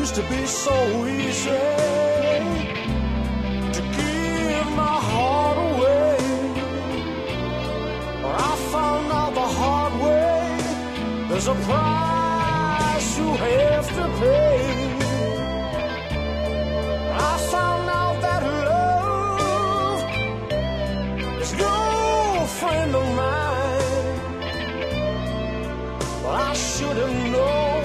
used to be so easy to give my heart away, but I found out the hard way there's a price you have to pay. I found out that love is no friend of mine, but I should have known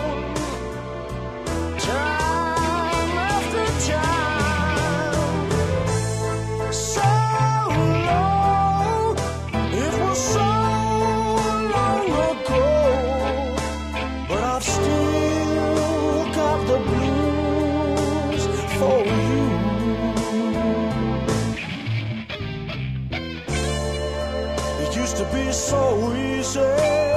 time after time. So long, it was so long ago, but I've still got the blues for you. It used to be so easy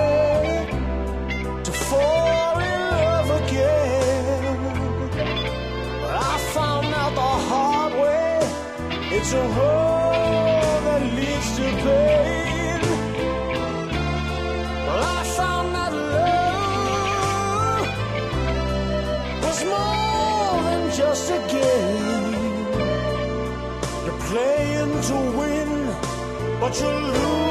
to fall in love again, but I found out the hard way it's a road that leads to pain. But I found that love was more than just a game. You're playing to win, but you lose